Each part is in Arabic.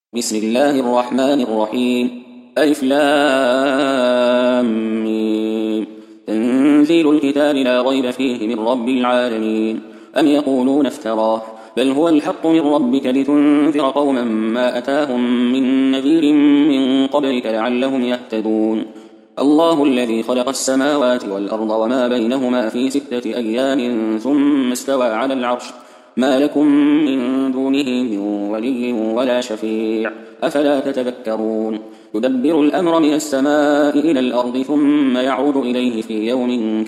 بسم الله الرحمن الرحيم. ألف لام ميم. تنزيل الكتاب لا ريب فيه من رب العالمين. أم يقولون افتراه بل هو الحق من ربك لتنذر قوما ما أتاهم من نذير من قبلك لعلهم يهتدون. الله الذي خلق السماوات والأرض وما بينهما في 6 أيام ثم استوى على العرش ما لكم من دونه من ولي ولا شفيع أفلا تتذكرون. يدبر الأمر من السماء إلى الأرض ثم يعود إليه في يوم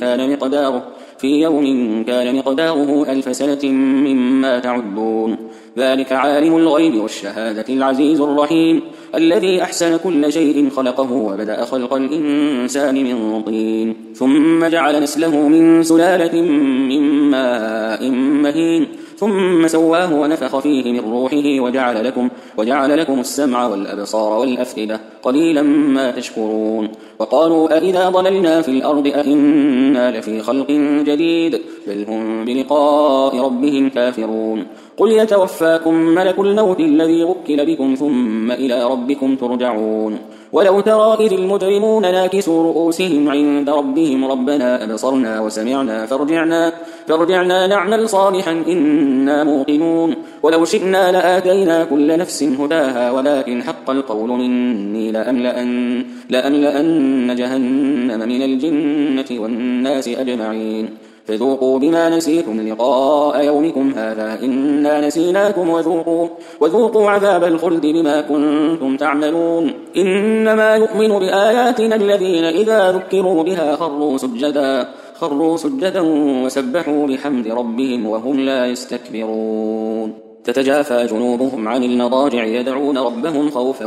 كان مقداره 1000 سنة مما تعدون. ذلك عالم الغيب والشهادة العزيز الرحيم الذي أحسن كل شيء خلقه وبدأ خلق الإنسان من طين ثم جعل نسله من سلالة من ماء مهين ثم سواه ونفخ فيه من روحه وجعل لكم السمع والأبصار والأفئدة قليلا ما تشكرون. وقالوا أئذا ضللنا في الأرض أئنا لفي خلق جديد بل هم بلقاء ربهم كافرون. قل يتوفاكم ملك الموت الذي وكل بكم ثم إلى ربكم ترجعون. ولو ترى إذ المجرمون ناكسوا رؤوسهم عند ربهم ربنا أبصرنا وسمعنا فارجعنا نعمل صالحا إنا موقنون. ولو شئنا لآتينا كل نفس هداها ولكن حق القول مني لأملأن جهنم من الجنة والناس أجمعين. فذوقوا بما نسيتم لقاء يومكم هذا إنا نسيناكم وذوقوا عذاب الخلد بما كنتم تعملون. إنما يؤمن بآياتنا الذين إذا ذكروا بها خروا سجدا وسبحوا بحمد ربهم وهم لا يستكبرون. تتجافى جنوبهم عن المضاجع يدعون ربهم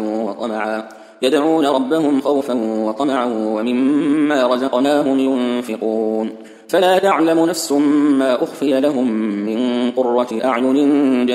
خوفا وطمعا ومما رزقناهم ينفقون. فلا تعلم نفس ما أخفي لهم من قرة أعين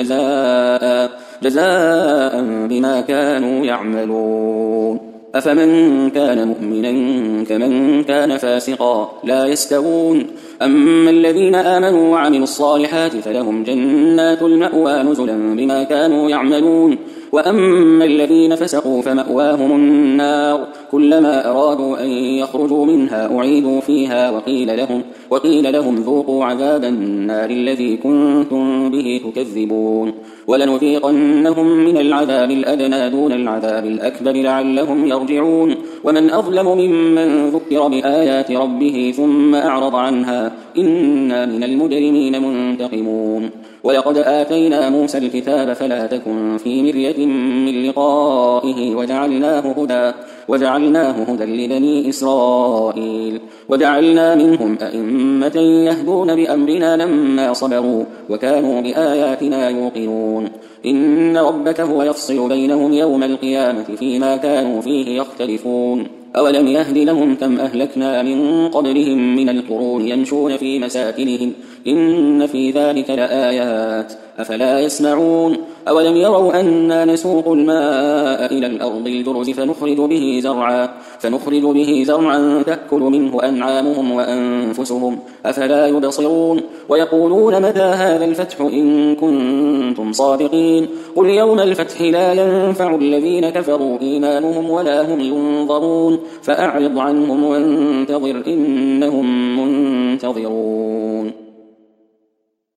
جزاء بما كانوا يعملون. أفمن كان مؤمنا كمن كان فاسقا لا يستوون. أما الذين آمنوا وعملوا الصالحات فلهم جنات المأوى نزلا بما كانوا يعملون. وأما الذين فسقوا فمأواهم النار كلما أرادوا أن يخرجوا منها أعيدوا فيها وقيل لهم ذوقوا عذاب النار الذي كنتم به تكذبون. ولنذيقنهم من العذاب الأدنى دون العذاب الأكبر لعلهم يرجعون. ومن أظلم ممن ذكر بآيات ربه ثم أعرض عنها إنا من المجرمين منتقمون. ولقد آتينا موسى الكتاب فلا تكن في مرية من لقائه وجعلناه هدى لبني إسرائيل وجعلنا منهم أئمة يهدون بأمرنا لما صبروا وكانوا بآياتنا يوقنون. إن ربك هو يفصل بينهم يوم القيامة فيما كانوا فيه يختلفون. أولم يهد لهم كم أهلكنا من قبلهم من القرون يمشون في مساكنهم إن في ذلك لآيات أفلا يسمعون. أولم يروا أنا نسوق الماء إلى الأرض الجرز فنخرج به زرعا تأكل منه أنعامهم وأنفسهم أفلا يبصرون. ويقولون متى هذا الفتح إن كنتم صادقين قل يوم الفتح لا ينفع الذين كفروا إيمانهم ولا هم ينظرون. فأعرض عنهم وانتظر إنهم منتظرون.